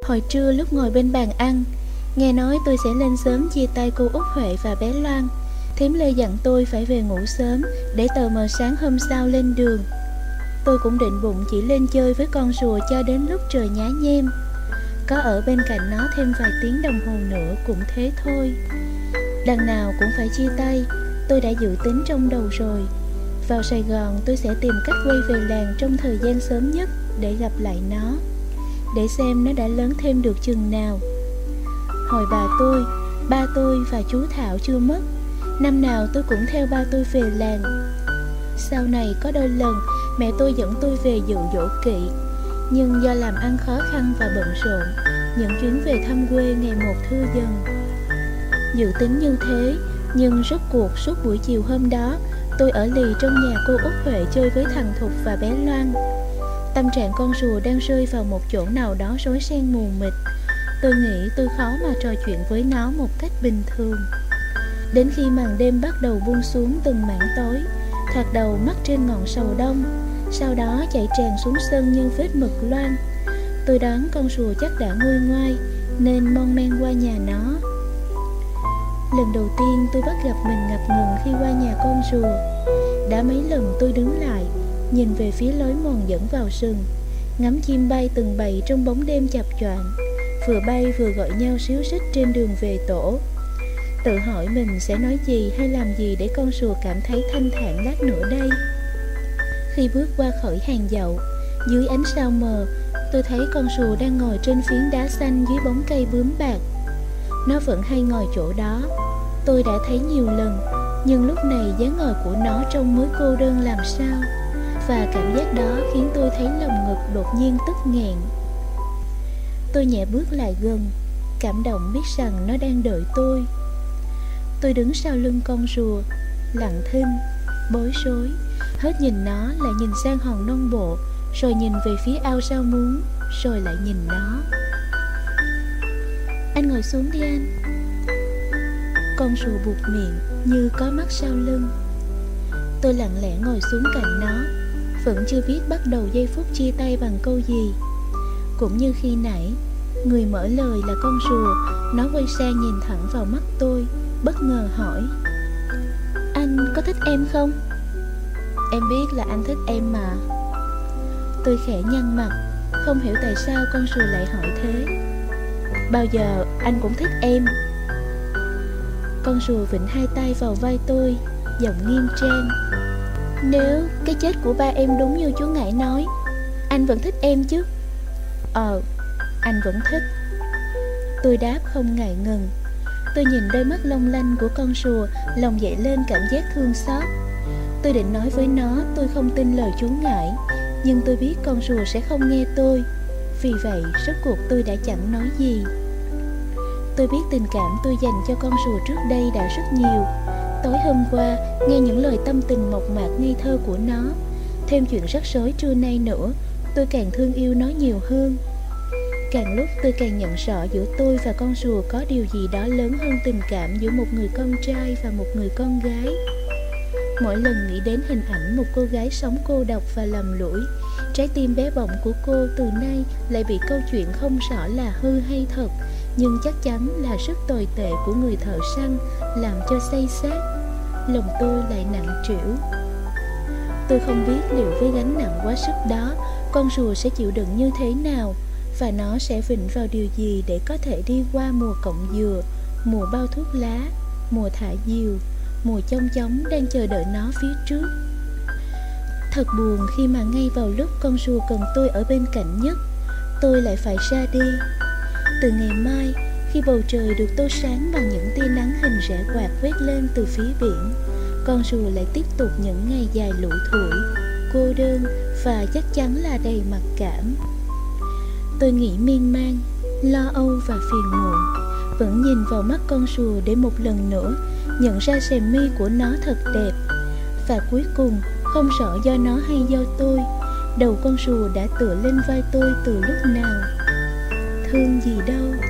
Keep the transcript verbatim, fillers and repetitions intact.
Hồi trưa lúc ngồi bên bàn ăn, nghe nói tôi sẽ lên sớm chia tay cô Út Huệ và bé Loan, thím Lê dặn tôi phải về ngủ sớm để tờ mờ sáng hôm sau lên đường. Tôi cũng định bụng chỉ lên chơi với con rùa cho đến lúc trời nhá nhem. Có ở bên cạnh nó thêm vài tiếng đồng hồ nữa cũng thế thôi. Đằng nào cũng phải chia tay, tôi đã dự tính trong đầu rồi. Vào Sài Gòn tôi sẽ tìm cách quay về làng trong thời gian sớm nhất để gặp lại nó, để xem nó đã lớn thêm được chừng nào. Hồi bà tôi, ba tôi và chú Thảo chưa mất, năm nào tôi cũng theo ba tôi về làng. Sau này có đôi lần mẹ tôi dẫn tôi về dự dỗ kỵ, nhưng do làm ăn khó khăn và bận rộn, những chuyến về thăm quê ngày một thưa dần. Dự tính như thế, nhưng rốt cuộc suốt buổi chiều hôm đó, tôi ở lì trong nhà cô Út Huệ chơi với thằng Thục và bé Loan. Tâm trạng con rùa đang rơi vào một chỗ nào đó rối ren mù mịt. Tôi nghĩ tôi khó mà trò chuyện với nó một cách bình thường. Đến khi màn đêm bắt đầu buông xuống từng mảng tối, thoạt đầu mắt trên ngọn sầu đông, sau đó chạy tràn xuống sân như vết mực loang. Tôi đoán con rùa chắc đã nguôi ngoai, nên mon men qua nhà nó. Lần đầu tiên tôi bắt gặp mình ngập ngừng khi qua nhà con rùa. Đã mấy lần tôi đứng lại, nhìn về phía lối mòn dẫn vào rừng, ngắm chim bay từng bầy trong bóng đêm chập choạng, vừa bay vừa gọi nhau xíu xích trên đường về tổ. Tự hỏi mình sẽ nói gì hay làm gì để con rùa cảm thấy thanh thản lát nữa đây. Khi bước qua khỏi hàng dậu, dưới ánh sao mờ, tôi thấy con rùa đang ngồi trên phiến đá xanh dưới bóng cây bướm bạc. Nó vẫn hay ngồi chỗ đó, tôi đã thấy nhiều lần, nhưng lúc này dáng ngồi của nó trông mới cô đơn làm sao. Và cảm giác đó khiến tôi thấy lòng ngực đột nhiên tức nghẹn. Tôi nhẹ bước lại gần, cảm động biết rằng nó đang đợi tôi. Tôi đứng sau lưng con rùa, lặng thinh, bối rối, hết nhìn nó lại nhìn sang hòn non bộ, rồi nhìn về phía ao rau muống, rồi lại nhìn nó. Anh ngồi xuống đi anh. Con rùa buột miệng như có mắt sau lưng. Tôi lặng lẽ ngồi xuống cạnh nó, vẫn chưa biết bắt đầu giây phút chia tay bằng câu gì. Cũng như khi nãy, người mở lời là con rùa. Nó quay sang nhìn thẳng vào mắt tôi, bất ngờ hỏi: Anh có thích em không? Em biết là anh thích em mà. Tôi khẽ nhăn mặt, không hiểu tại sao con rùa lại hỏi thế. Bao giờ anh cũng thích em. Con rùa vịnh hai tay vào vai tôi, giọng nghiêm trang: Nếu cái chết của ba em đúng như chú Ngải nói, anh vẫn thích em chứ? Ờ, anh vẫn thích. Tôi đáp không ngại ngần. Tôi nhìn đôi mắt long lanh của con rùa, lòng dậy lên cảm giác thương xót. Tôi định nói với nó tôi không tin lời chú Ngải, nhưng tôi biết con rùa sẽ không nghe tôi. Vì vậy, rốt cuộc tôi đã chẳng nói gì. Tôi biết tình cảm tôi dành cho con rùa trước đây đã rất nhiều. Tối hôm qua, nghe những lời tâm tình mộc mạc ngây thơ của nó, thêm chuyện rắc rối trưa nay nữa, tôi càng thương yêu nó nhiều hơn. Càng lúc tôi càng nhận rõ giữa tôi và con rùa có điều gì đó lớn hơn tình cảm giữa một người con trai và một người con gái. Mỗi lần nghĩ đến hình ảnh một cô gái sống cô độc và lầm lũi, trái tim bé bỏng của cô từ nay lại bị câu chuyện không rõ là hư hay thật, nhưng chắc chắn là sức tồi tệ của người thợ săn làm cho say sát. Lòng tôi lại nặng trĩu. Tôi không biết liệu với gánh nặng quá sức đó, con rùa sẽ chịu đựng như thế nào, và nó sẽ vịnh vào điều gì để có thể đi qua mùa cọng dừa, mùa bao thuốc lá, mùa thả diều, mùa chong chóng đang chờ đợi nó phía trước. Thật buồn khi mà ngay vào lúc con rùa cần tôi ở bên cạnh nhất, tôi lại phải ra đi. Từ ngày mai, khi bầu trời được tô sáng bằng những tia nắng hình rẽ quạt quét lên từ phía biển, con rùa lại tiếp tục những ngày dài lủi thủi, cô đơn và chắc chắn là đầy mặc cảm. Tôi nghĩ miên man, lo âu và phiền muộn, vẫn nhìn vào mắt con rùa để một lần nữa nhận ra sèm mi của nó thật đẹp. Và cuối cùng, không rõ do nó hay do tôi, đầu con rùa đã tựa lên vai tôi từ lúc nào. Thương gì đâu.